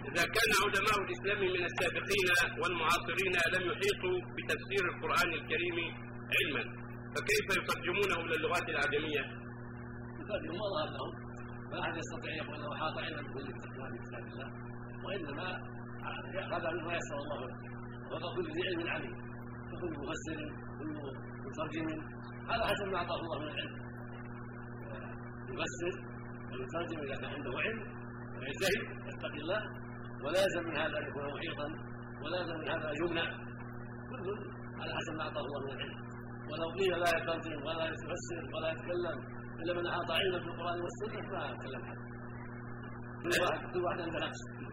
إذا كان علماء الإسلام من السابقين والمعاصرين لم يحيطوا بتفسير القرآن الكريم علما، فكيف يترجمونه إلى اللغات الأعجمية؟ يترجم الله لهم، فلا أحد يستطيع أن يقول أنه أحاط علما بكل كتاب الله، وإنما هذا مما يسر الله له، وفق كل ذي علم عليم، فكل مفسر كل مترجم هذا حسب ما أعطاه الله من العلم، يفسر ويترجم إذا كان عنده علم ويجتهد يتقي الله، ولا يلزم من هذا ان يكون محيطا، ولا يلزم من هذا ان يمنع، كل على حسب ما اعطاه الله من العلم. ولو قيل لا يترجم ولا يفسر ولا يتكلم الا من احاط علما بالقران والسنه ما يتكلم حد. كل واحد عنده نقص.